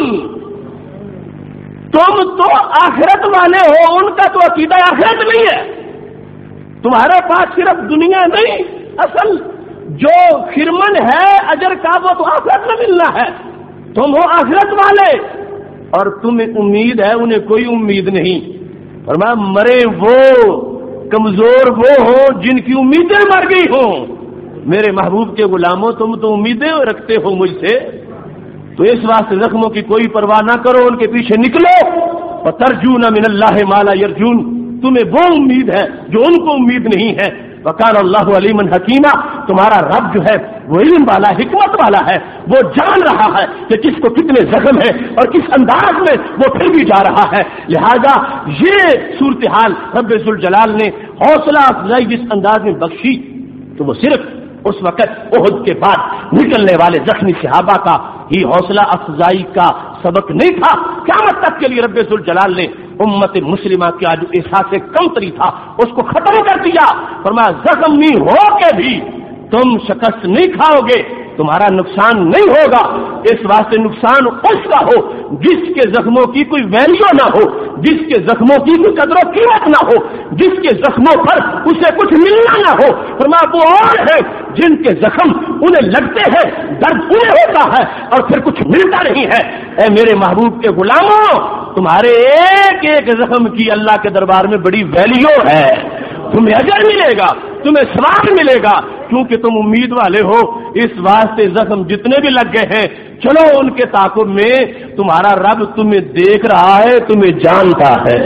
تم تو آخرت والے ہو، ان کا تو عقیدہ آخرت نہیں ہے، تمہارے پاس صرف دنیا نہیں، اصل جو خرمن ہے اجر کا وہ تو آخرت میں ملنا ہے، تم ہو آخرت والے، اور تمہیں امید ہے، انہیں کوئی امید نہیں۔ فرمایا مرے وہ، کمزور وہ ہوں جن کی امیدیں مر گئی ہوں۔ میرے محبوب کے غلاموں، تم تو امیدیں رکھتے ہو مجھ سے، تو اس واسطے زخموں کی کوئی پرواہ نہ کرو، ان کے پیچھے نکلو۔ وَتَرْجُونَ مِنَ اللَّهِ مَا لَا يَرْجُونَ، تمہیں وہ امید ہے جو ان کو امید نہیں ہے۔ وَكَانَ اللَّهُ عَلِيمًا حَكِيمًا، تمہارا رب جو ہے وہ علم والا، حکمت والا ہے، وہ جان رہا ہے کہ کس کو کتنے زخم ہے اور کس انداز میں وہ پھر بھی جا رہا ہے۔ لہذا یہ صورتحال رب ذوالجلال نے حوصلہ افزائی جس انداز میں بخشی، تو وہ صرف اس وقت احد کے بعد نکلنے والے زخمی صحابہ کا ہی حوصلہ افزائی کا سبق نہیں تھا، قیامت تک کے لیے رب ذوالجلال نے امت مسلمہ کا جو احساس کمتری تھا اس کو ختم کر دیا۔ فرمایا زخمی ہو کے بھی تم شکست نہیں کھاؤ گے، تمہارا نقصان نہیں ہوگا، اس واسطے نقصان اس کا ہو جس کے زخموں کی کوئی ویلیو نہ ہو، جس کے زخموں کی کوئی قدر و قیمت نہ ہو، جس کے زخموں پر اسے کچھ ملنا نہ ہو۔ فرمایا وہ اور ہے جن کے زخم انہیں لگتے ہیں، درد انہیں ہوتا ہے اور پھر کچھ ملتا نہیں ہے۔ اے میرے محبوب کے غلاموں، تمہارے ایک ایک زخم کی اللہ کے دربار میں بڑی ویلیو ہے، تمہیں اجر ملے گا، تمہیں ثواب ملے گا، کیونکہ تم امید والے ہو۔ اس واسطے زخم جتنے بھی لگ گئے ہیں، چلو ان کے تعاقب میں، تمہارا رب تمہیں دیکھ رہا ہے، تمہیں جانتا ہے۔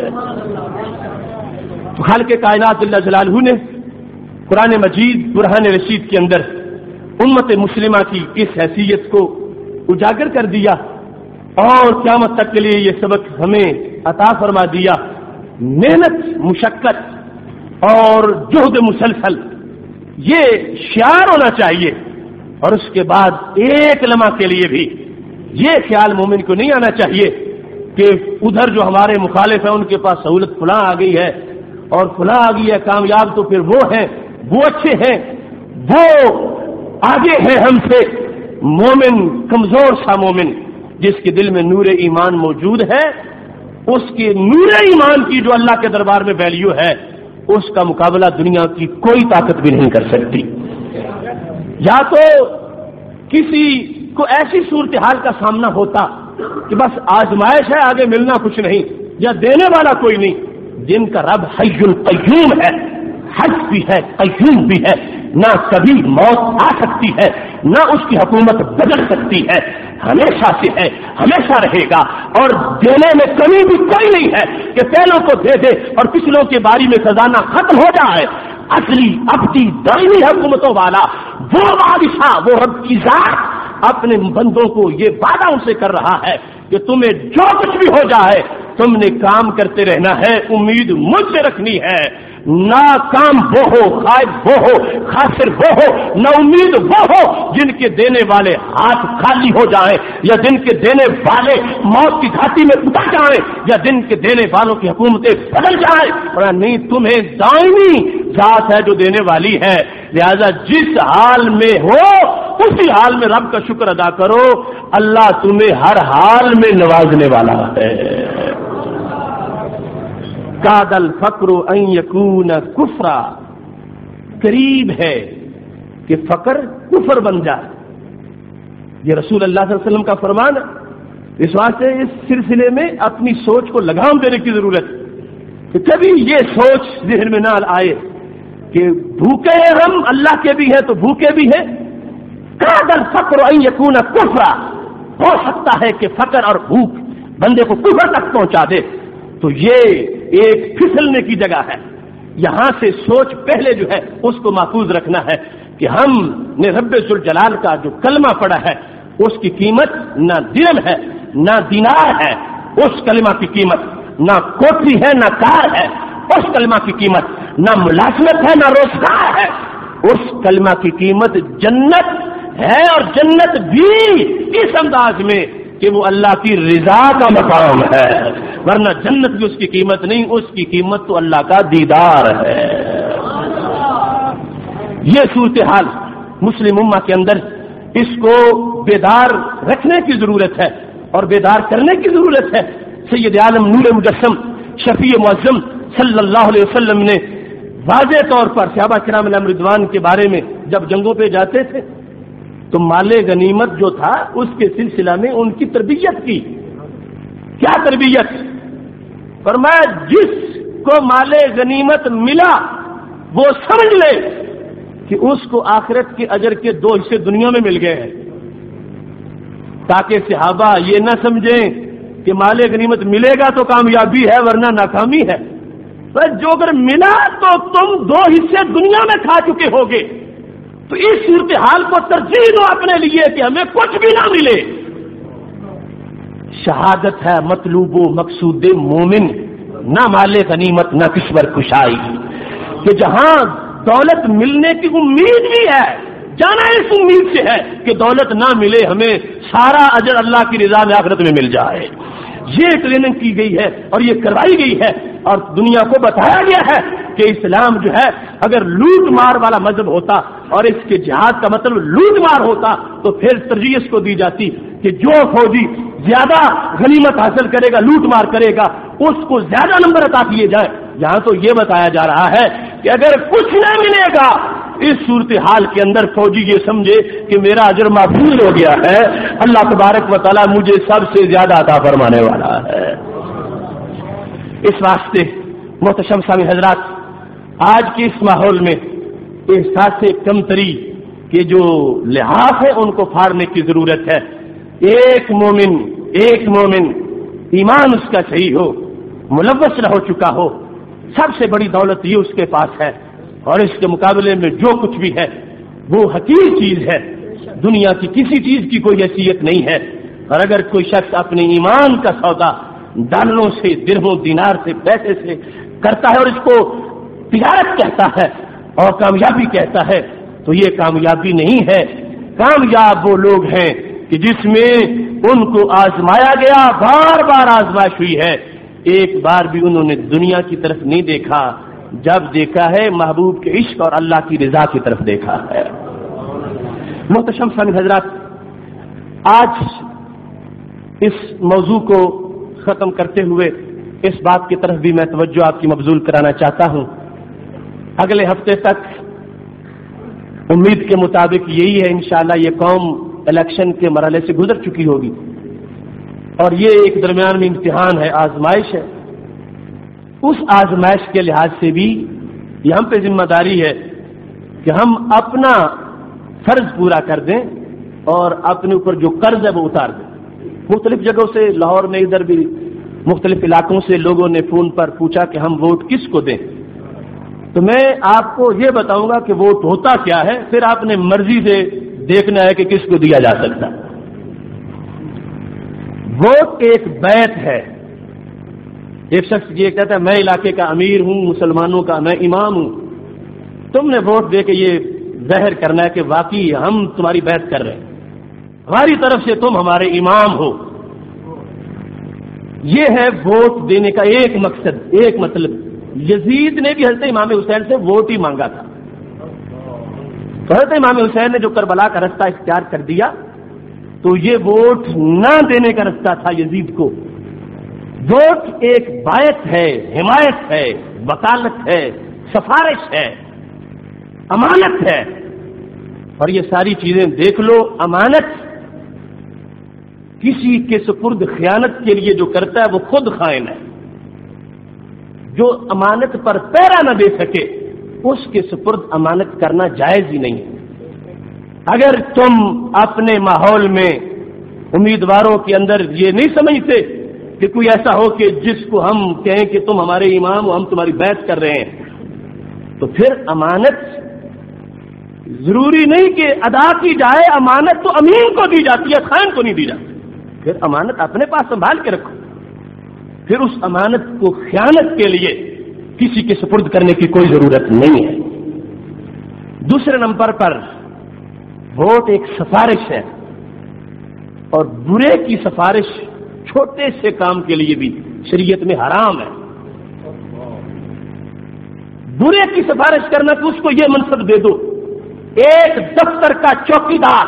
خالق کائنات جل جلالہ نے قرآن مجید برہان رشید کے اندر امت مسلمہ کی اس حیثیت کو اجاگر کر دیا، اور قیامت تک کے لیے یہ سبق ہمیں عطا فرما دیا۔ محنت، مشقت اور جہد مسلسل یہ شعار ہونا چاہیے، اور اس کے بعد ایک لمحہ کے لیے بھی یہ خیال مومن کو نہیں آنا چاہیے کہ ادھر جو ہمارے مخالف ہیں ان کے پاس سہولت فلاں آ گئی ہے اور فلاں آ گئی ہے کامیاب، تو پھر وہ ہیں، وہ اچھے ہیں، وہ آگے ہیں ہم سے۔ مومن، کمزور سا مومن جس کے دل میں نور ایمان موجود ہے، اس کے نور ایمان کی جو اللہ کے دربار میں ویلیو ہے، اس کا مقابلہ دنیا کی کوئی طاقت بھی نہیں کر سکتی۔ یا تو کسی کو ایسی صورتحال کا سامنا ہوتا کہ بس آزمائش ہے، آگے ملنا کچھ نہیں، یا دینے والا کوئی نہیں، جن کا رب حی القیوم ہے، حج بھی ہے، قیوم بھی ہے، نہ کبھی موت آ سکتی ہے، نہ اس کی حکومت بدل سکتی ہے، ہمیشہ سے ہے، ہمیشہ رہے گا، اور دینے میں کمی بھی کوئی نہیں ہے کہ پہلوں کو دے دے اور پچھلوں کے باری میں خزانہ ختم ہو جائے۔ اصلی ابدی دائمی حکومتوں والا وہ بادشاہ، وہ رب کی ذات اپنے بندوں کو یہ وعدہ ان سے کر رہا ہے کہ تمہیں جو کچھ بھی ہو جائے تم نے کام کرتے رہنا ہے، امید مجھ سے رکھنی ہے۔ ناکام وہ ہو، خائب وہ ہو، خاسر وہ ہو، نا امید وہ ہو جن کے دینے والے ہاتھ خالی ہو جائیں، یا جن کے دینے والے موت کی گھاٹی میں اتر جائیں، یا جن کے دینے والوں کی حکومتیں بدل جائیں، اور نہیں، تمہیں دائمی ذات ہے جو دینے والی ہے۔ لہذا جس حال میں ہو اسی حال میں رب کا شکر ادا کرو، اللہ تمہیں ہر حال میں نوازنے والا ہے۔ کاد الفقر ان یکون کفرا، قریب ہے کہ فقر کفر بن جائے، یہ رسول اللہ صلی اللہ علیہ وسلم کا فرمان ہے۔ اس واسطے اس سلسلے میں اپنی سوچ کو لگام دینے کی ضرورت ہے کہ کبھی یہ سوچ ذہن میں نہ آئے کہ بھوکے ہیں ہم، اللہ کے بھی ہیں تو بھوکے بھی ہیں۔ کاد الفقر ان یکون کفرا، ہو سکتا ہے کہ فقر اور بھوک بندے کو کفر تک پہنچا دے، تو یہ ایک پھسلنے کی جگہ ہے۔ یہاں سے سوچ پہلے جو ہے اس کو محفوظ رکھنا ہے کہ ہم نے رب ذوالجلال کا جو کلمہ پڑھا ہے اس کی قیمت نہ درہم ہے نہ دینار ہے، اس کلمہ کی قیمت نہ کوٹھی ہے نہ کار ہے، اس کلمہ کی قیمت نہ ملازمت ہے نہ روزگار ہے، اس کلمہ کی قیمت جنت ہے، اور جنت بھی اس انداز میں کہ وہ اللہ کی رضا کا مقام ہے، ورنہ جنت بھی اس کی قیمت نہیں، اس کی قیمت تو اللہ کا دیدار ہے۔ یہ صورتحال مسلم امہ کے اندر اس کو بیدار رکھنے کی ضرورت ہے اور بیدار کرنے کی ضرورت ہے۔ سید عالم نور مجسم شفیع معظم صلی اللہ علیہ وسلم نے واضح طور پر صحابہ کرام علیہم رضوان کے بارے میں جب جنگوں پہ جاتے تھے تو مال غنیمت جو تھا اس کے سلسلہ میں ان کی تربیت کی۔ کیا تربیت؟ فرمایا جس کو مال غنیمت ملا وہ سمجھ لے کہ اس کو آخرت کے اجر کے 2 حصے دنیا میں مل گئے ہیں، تاکہ صحابہ یہ نہ سمجھیں کہ مال غنیمت ملے گا تو کامیابی ہے ورنہ ناکامی ہے، جو اگر ملا تو تم 2 حصے دنیا میں کھا چکے ہوگے۔ تو اس صورتحال کو ترجیح دو اپنے لیے کہ ہمیں کچھ بھی نہ ملے۔ شہادت ہے مطلوب و مقصود مومن، نہ مال غنیمت نہ کشور کشائی، کہ جہاں دولت ملنے کی امید بھی ہے، جانا اس امید سے ہے کہ دولت نہ ملے، ہمیں سارا اجر اللہ کی رضا میں آخرت میں مل جائے۔ یہ ٹریننگ کی گئی ہے اور یہ کروائی گئی ہے، اور دنیا کو بتایا گیا ہے کہ اسلام جو ہے اگر لوٹ مار والا مذہب ہوتا اور اس کے جہاد کا مطلب لوٹ مار ہوتا تو پھر ترجیح اس کو دی جاتی کہ جو فوجی زیادہ غنیمت حاصل کرے گا، لوٹ مار کرے گا، اس کو زیادہ نمبر عطا کیے جائے۔ یہاں تو یہ بتایا جا رہا ہے کہ اگر کچھ نہ ملے گا اس صورتحال کے اندر فوجی یہ سمجھے کہ میرا اجر محفوظ ہو گیا ہے، اللہ تبارک و تعالیٰ مجھے سب سے زیادہ عطا فرمانے والا ہے۔ اس واسطے محتشم سامع حضرات، آج کے اس ماحول میں احساس کمتری کے جو لحاظ ہے ان کو پھاڑنے کی ضرورت ہے۔ ایک مومن ایمان اس کا صحیح ہو، ملوث نہ ہو چکا ہو، سب سے بڑی دولت یہ اس کے پاس ہے، اور اس کے مقابلے میں جو کچھ بھی ہے وہ حقیر چیز ہے، دنیا کی کسی چیز کی کوئی حیثیت نہیں ہے۔ اور اگر کوئی شخص اپنے ایمان کا سودا ڈالروں سے، درہموں، دینار سے، پیسے سے کرتا ہے اور اس کو تجارت کہتا ہے اور کامیابی کہتا ہے تو یہ کامیابی نہیں ہے۔ کامیاب وہ لوگ ہیں کہ جس میں ان کو آزمایا گیا، بار بار آزمائش ہوئی ہے، ایک بار بھی انہوں نے دنیا کی طرف نہیں دیکھا، جب دیکھا ہے محبوب کے عشق اور اللہ کی رضا کی طرف دیکھا ہے۔ محتشم سامع حضرات، آج اس موضوع کو ختم کرتے ہوئے اس بات کی طرف بھی میں توجہ آپ کی مبذول کرانا چاہتا ہوں، اگلے ہفتے تک امید کے مطابق یہی ہے انشاءاللہ یہ قوم الیکشن کے مرحلے سے گزر چکی ہوگی، اور یہ ایک درمیان میں امتحان ہے، آزمائش ہے۔ اس آزمائش کے لحاظ سے بھی یہ ہم پہ ذمہ داری ہے کہ ہم اپنا فرض پورا کر دیں اور اپنے اوپر جو قرض ہے وہ اتار دیں۔ مختلف جگہوں سے، لاہور میں ادھر بھی مختلف علاقوں سے لوگوں نے فون پر پوچھا کہ ہم ووٹ کس کو دیں، تو میں آپ کو یہ بتاؤں گا کہ ووٹ ہوتا کیا ہے، پھر آپ نے مرضی سے دیکھنا ہے کہ کس کو دیا جا سکتا۔ ووٹ ایک بیعت ہے۔ ایک شخص یہ کہتا ہے میں علاقے کا امیر ہوں، مسلمانوں کا میں امام ہوں، تم نے ووٹ دے کے یہ ظاہر کرنا ہے کہ واقعی ہم تمہاری بیعت کر رہے ہیں، ہماری طرف سے تم ہمارے امام ہو۔ یہ ہے ووٹ دینے کا ایک مقصد، ایک مطلب۔ یزید نے بھی حضرت امام حسین سے ووٹ ہی مانگا تھا، تو حضرت امام حسین نے جو کربلا کا رستہ اختیار کر دیا تو یہ ووٹ نہ دینے کا رستہ تھا یزید کو۔ ووٹ ایک بیعت ہے، حمایت ہے، وکالت ہے، سفارش ہے، امانت ہے، اور یہ ساری چیزیں دیکھ لو۔ امانت کسی کے سپرد خیانت کے لیے جو کرتا ہے وہ خود خائن ہے۔ جو امانت پر پیرا نہ دے سکے اس کے سپرد امانت کرنا جائز ہی نہیں ہے۔ اگر تم اپنے ماحول میں امیدواروں کے اندر یہ نہیں سمجھتے کہ کوئی ایسا ہو کہ جس کو ہم کہیں کہ تم ہمارے امام ہو، ہم تمہاری بیعت کر رہے ہیں، تو پھر امانت ضروری نہیں کہ ادا کی جائے، امانت تو امین کو دی جاتی ہے، خائن کو نہیں دی جاتی۔ پھر امانت اپنے پاس سنبھال کے رکھو، پھر اس امانت کو خیانت کے لیے کسی کے سپرد کرنے کی کوئی ضرورت نہیں ہے۔ دوسرے نمبر پر ووٹ ایک سفارش ہے، اور برے کی سفارش چھوٹے سے کام کے لیے بھی شریعت میں حرام ہے۔ برے کی سفارش کرنا کہ اس کو یہ منصب دے دو۔ ایک دفتر کا چوکیدار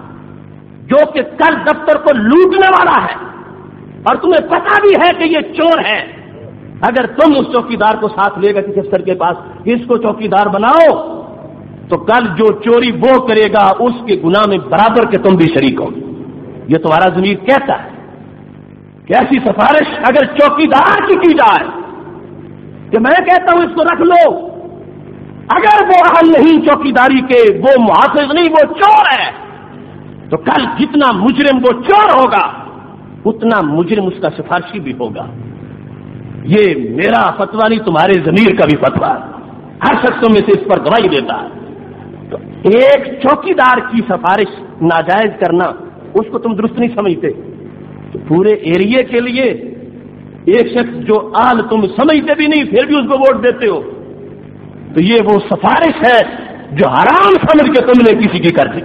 جو کہ کل دفتر کو لوٹنے والا ہے اور تمہیں پتا بھی ہے کہ یہ چور ہے، اگر تم اس چوکیدار کو ساتھ لے گا کسی افسر کے پاس کہ اس کو چوکیدار بناؤ، تو کل جو چوری وہ کرے گا اس کے گناہ میں برابر کے تم بھی شریک ہو۔ یہ تمہارا ضمیر کہتا ہے کہ ایسی سفارش اگر چوکیدار کی جائے کہ میں کہتا ہوں اس کو رکھ لو، اگر وہ اہل نہیں چوکیداری کے، وہ محافظ نہیں، وہ چور ہے، تو کل جتنا مجرم وہ چور ہوگا اتنا مجرم اس کا سفارشی بھی ہوگا۔ یہ میرا فتویٰ نہیں، تمہارے ضمیر کا بھی فتویٰ ہے، ہر شخص میں سے اس پر گواہی دیتا ہے۔ تو ایک چوکیدار کی سفارش ناجائز کرنا، اس کو تم درست نہیں سمجھتے، تو پورے ایریے کے لیے ایک شخص جو آل تم سمجھتے بھی نہیں پھر بھی اس کو ووٹ دیتے ہو، تو یہ وہ سفارش ہے جو حرام سمجھ کے تم نے کسی کی کر دی۔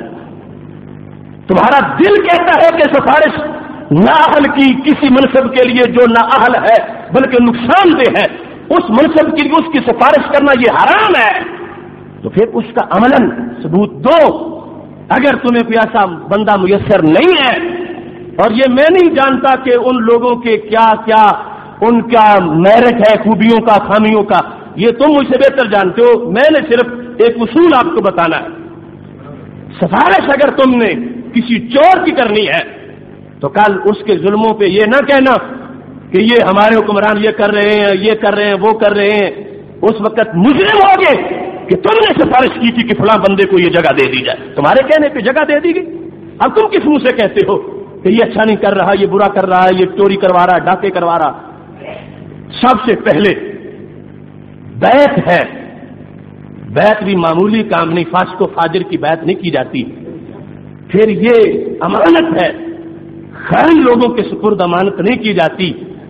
تمہارا دل کہتا ہے کہ سفارش نااہل کی کسی منصب کے لیے جو نااہل ہے بلکہ نقصان دہ ہے، اس منصب کے لیے اس کی سفارش کرنا یہ حرام ہے، تو پھر اس کا عملاً ثبوت دو۔ اگر تمہیں کوئی ایسا بندہ میسر نہیں ہے، اور یہ میں نہیں جانتا کہ ان لوگوں کے کیا کیا ان کا میرٹ ہے، خوبیوں کا، خامیوں کا، یہ تم مجھ سے بہتر جانتے ہو، میں نے صرف ایک اصول آپ کو بتانا ہے۔ سفارش اگر تم نے کسی چور کی کرنی ہے تو کل اس کے ظلموں پہ یہ نہ کہنا کہ یہ ہمارے حکمران یہ کر رہے ہیں، یہ کر رہے ہیں، وہ کر رہے ہیں، اس وقت مجرم ہوگے کہ تم نے سفارش کی تھی کہ فلاں بندے کو یہ جگہ دے دی جائے، تمہارے کہنے پہ جگہ دے دی گئی۔ اب تم کس منہ سے کہتے ہو کہ یہ اچھا نہیں کر رہا، یہ برا کر رہا ہے، یہ چوری کروا رہا ہے، ڈاکے کروا رہا۔ سب سے پہلے بیعت ہے، بیعت بھی معمولی کام نہیں، فاسق و فاجر کی بیعت نہیں کی جاتی۔ پھر یہ امانت ہے، خائن لوگوں کے سپرد امانت نہیں کی جاتی،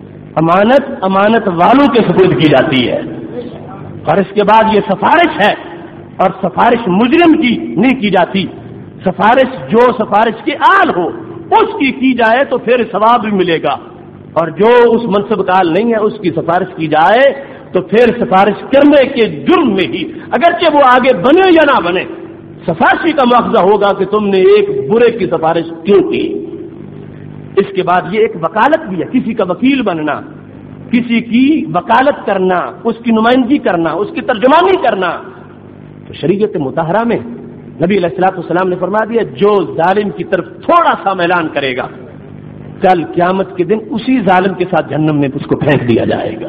امانت والوں کے سپرد کی جاتی ہے۔ اور اس کے بعد یہ سفارش ہے، اور سفارش مجرم کی نہیں کی جاتی، سفارش جو سفارش کے آل ہو اس کی جائے تو پھر ثواب بھی ملے گا، اور جو اس منصب کا آل نہیں ہے اس کی سفارش کی جائے تو پھر سفارش کرنے کے جرم میں ہی اگرچہ وہ آگے بنے یا نہ بنے، سفارشی کا مواخذہ ہوگا کہ تم نے ایک برے کی سفارش کیوں کی۔ اس کے بعد یہ ایک وکالت بھی ہے، کسی کا وکیل بننا، کسی کی وکالت کرنا، اس کی نمائندگی کرنا، اس کی ترجمانی کرنا، تو شریعت مطہرہ میں نبی علیہ الصلوۃ والسلام نے فرما دیا جو ظالم کی طرف تھوڑا سا میلان کرے گا کل قیامت کے دن اسی ظالم کے ساتھ جہنم میں اس کو پھینک دیا جائے گا۔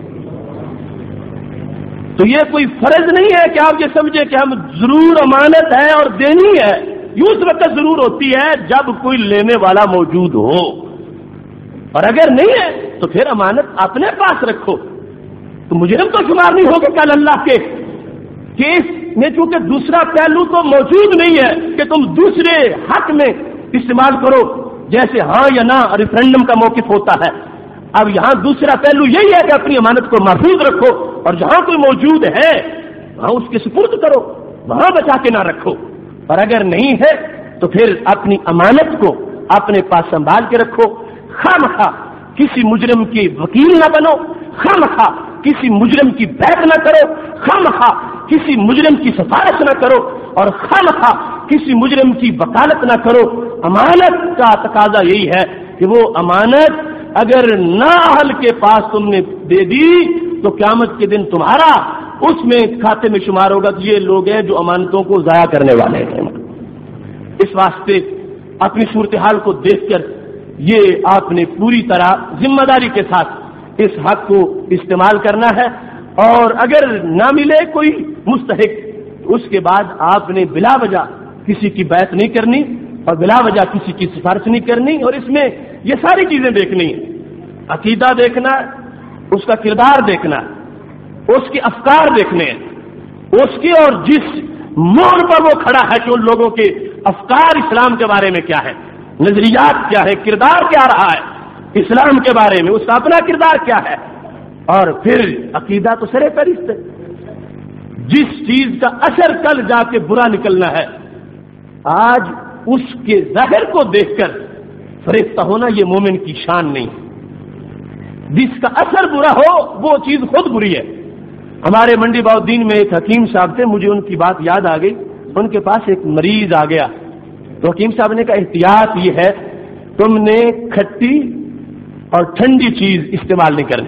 تو یہ کوئی فرض نہیں ہے کہ آپ یہ سمجھے کہ ہم ضرور امانت ہے اور دینی ہے، یہ اس وقت ضرور ہوتی ہے جب کوئی لینے والا موجود ہو، اور اگر نہیں ہے تو پھر امانت اپنے پاس رکھو، تو مجرم تو شمار نہیں ہوگا کل اللہ کے کیس میں، چونکہ دوسرا پہلو تو موجود نہیں ہے کہ تم دوسرے حق میں استعمال کرو، جیسے ہاں یا نہ ریفرینڈم کا موقف ہوتا ہے۔ اب یہاں دوسرا پہلو یہی ہے کہ اپنی امانت کو محفوظ رکھو، اور جہاں کوئی موجود ہے وہاں اس کے سپرد کرو، وہاں بچا کے نہ رکھو، اور اگر نہیں ہے تو پھر اپنی امانت کو اپنے پاس سنبھال کے رکھو، خواہ کسی مجرم کی وکیل نہ بنو، خواہ کسی مجرم کی بیعت نہ کرو، خواہ کسی مجرم کی سفارش نہ کرو، اور خواہ کسی مجرم کی وکالت نہ کرو۔ امانت کا تقاضا یہی ہے کہ وہ امانت اگر نااہل کے پاس تم نے دے دی تو قیامت کے دن تمہارا اس میں کھاتے میں شمار ہوگا کہ یہ لوگ ہیں جو امانتوں کو ضائع کرنے والے ہیں۔ اس واسطے اپنی صورتحال کو دیکھ کر یہ آپ نے پوری طرح ذمہ داری کے ساتھ اس حق کو استعمال کرنا ہے، اور اگر نہ ملے کوئی مستحق اس کے بعد آپ نے بلا وجہ کسی کی بیعت نہیں کرنی اور بلا وجہ کسی کی سفارش نہیں کرنی، اور اس میں یہ ساری چیزیں دیکھنی ہیں، عقیدہ دیکھنا، اس کا کردار دیکھنا، اس کے افکار دیکھنے ہیں، اس کے اور جس موڑ پر وہ کھڑا ہے کہ ان لوگوں کے افکار اسلام کے بارے میں کیا ہے، نظریات کیا ہے، کردار کیا رہا ہے اسلام کے بارے میں، اس کا اپنا کردار کیا ہے، اور پھر عقیدہ تو سرے فہرست ہے۔ جس چیز کا اثر کل جا کے برا نکلنا ہے، آج اس کے ظاہر کو دیکھ کر فریفتہ ہونا یہ مومن کی شان نہیں۔ جس کا اثر برا ہو وہ چیز خود بری ہے۔ ہمارے منڈی باؤدین میں ایک حکیم صاحب تھے، مجھے ان کی بات یاد آ گئی۔ ان کے پاس ایک مریض آ گیا تو حکیم صاحب نے کہا احتیاط یہ ہے تم نے کھٹی اور ٹھنڈی چیز استعمال نہیں کرنی۔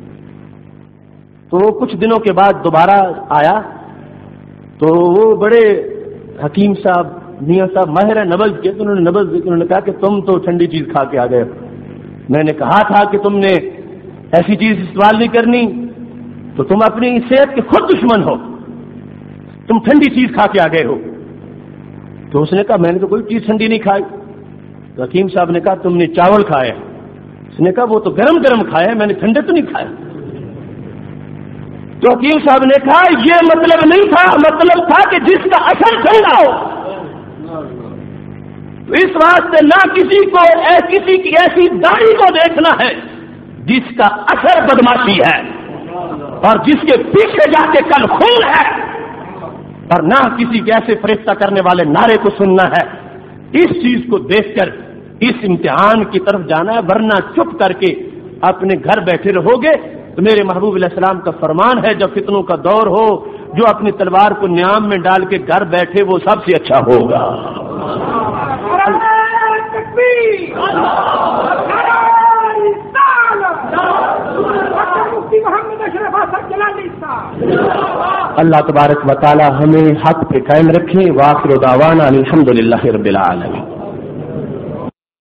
تو کچھ دنوں کے بعد دوبارہ آیا تو وہ بڑے حکیم صاحب میاں صاحب ماہر نبض کے، تو انہوں نے نبض انہوں نے کہا کہ تم تو ٹھنڈی چیز کھا کے آ گئے، میں نے کہا تھا کہ تم نے ایسی چیز استعمال نہیں کرنی، تو تم اپنی صحت کے خود دشمن ہو، تم ٹھنڈی چیز کھا کے آ گئے ہو۔ تو اس نے کہا میں نے تو کوئی چیز ٹھنڈی نہیں کھائی۔ تو حکیم صاحب نے کہا تم نے چاول کھائے، اس نے کہا وہ تو گرم گرم کھائے، میں نے ٹھنڈے تو نہیں کھائے۔ تو حکیم صاحب نے کہا یہ مطلب نہیں تھا، مطلب تھا کہ جس کا اثر ٹھنڈا ہو۔ تو اس واسطے نہ کسی کو کسی کی ایسی داڑھی کو دیکھنا ہے جس کا اثر بدماشی ہے اور جس کے پیچھے جا کے کل خون ہے، اور نہ کسی کے ایسے فریفتہ کرنے والے نعرے کو سننا ہے۔ اس چیز کو دیکھ کر اس امتحان کی طرف جانا ہے، ورنہ چپ کر کے اپنے گھر بیٹھے رہو گے تو میرے محبوب علیہ السلام کا فرمان ہے جب فتنوں کا دور ہو جو اپنی تلوار کو نیام میں ڈال کے گھر بیٹھے وہ سب سے اچھا ہوگا۔ اللہ تبارک و تعالی ہمیں حق پہ قائم رکھے۔ وآخر دعوانا الحمدللہ رب العالمین۔